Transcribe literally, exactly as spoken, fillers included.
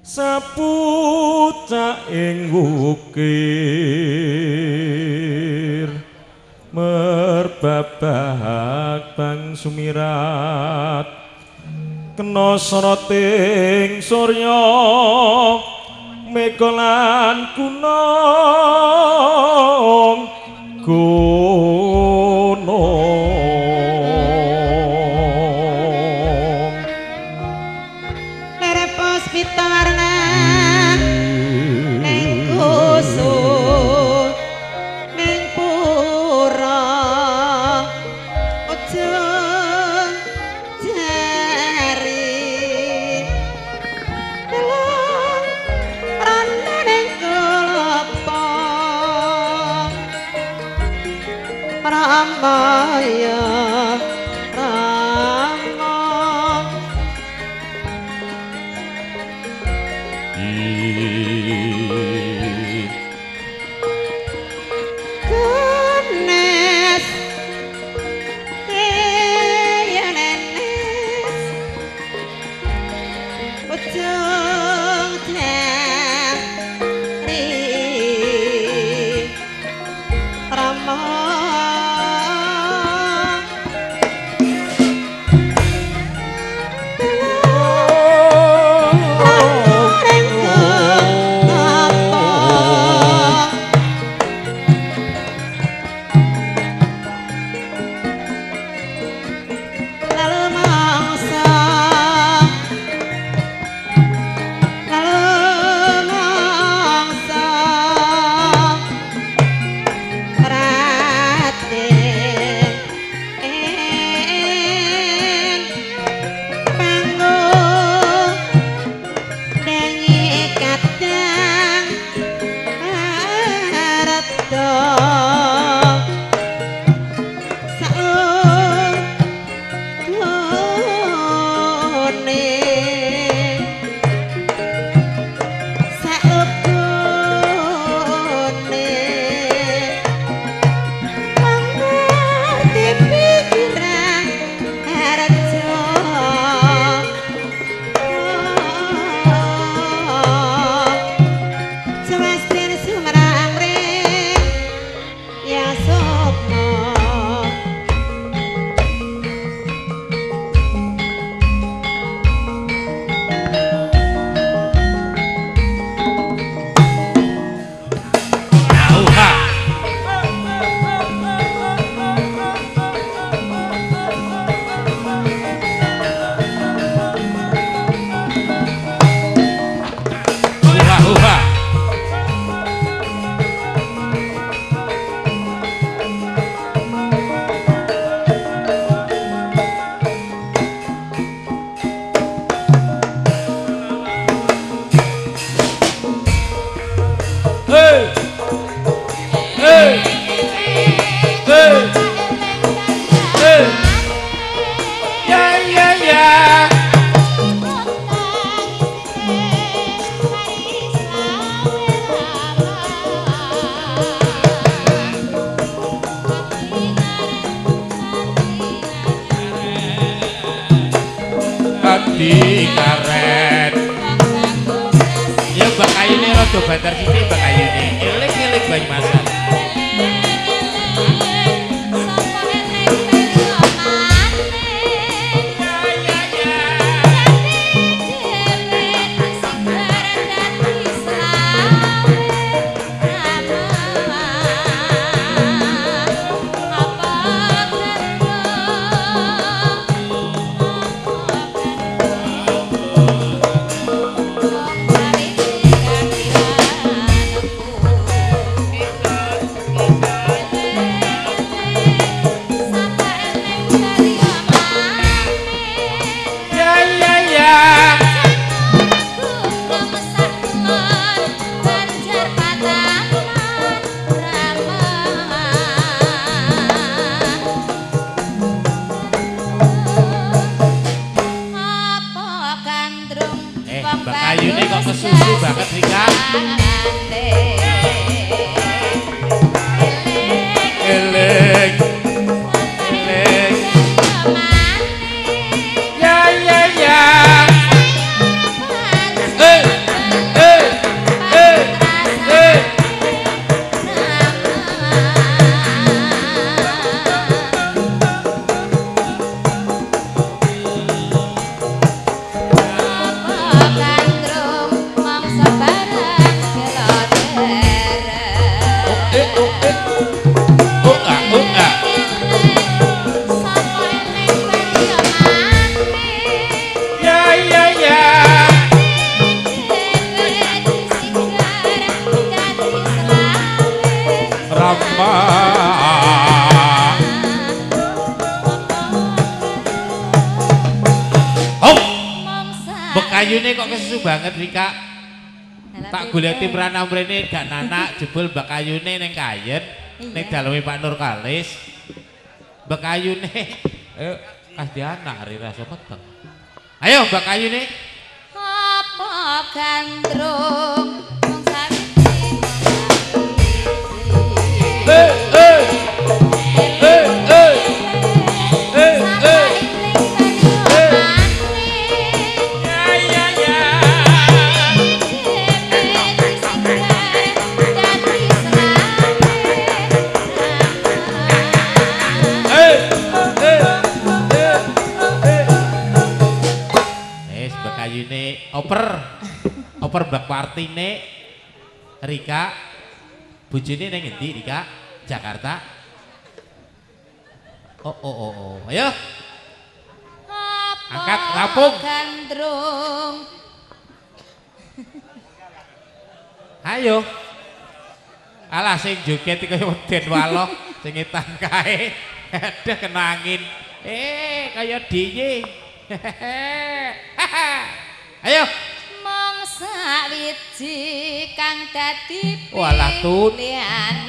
sapucak ing wukir merbabak bang sumirat kena soroting surya mega lan gunung gunung lere puspita warna ning kusuk ning pura aja jari delok rana ning kelapa Ramaya Rama Ganes ya nenes ujung jari Rama karet ya bakayune rada banter sithik bakayune eling-eling Banyumasan bakayune kok kesusu banget Rika elek elek ya ya ya eh rembang Hop bekayune kok kesusu banget Rika tak goleki mrana mrene gak nanak jebul bekayune ning kayen ning daleme Pak Nur Kalis bekayune eh kasih anak hari rasa meteng ayo bekayune apa gandrung wong sawiji eh eh eh eh eh eh ya ya ya eh wis bekayune oper oper bak partine Rika bojone ning endi Rika Jakarta oh oh oh oh ayo angkat rampung gandrung ayo alah sing joget iki kaya weden waloh sing etan kae ada kenangin eh kaya diye ayo mong sawiji kang dadi Walah, Tut. pilihan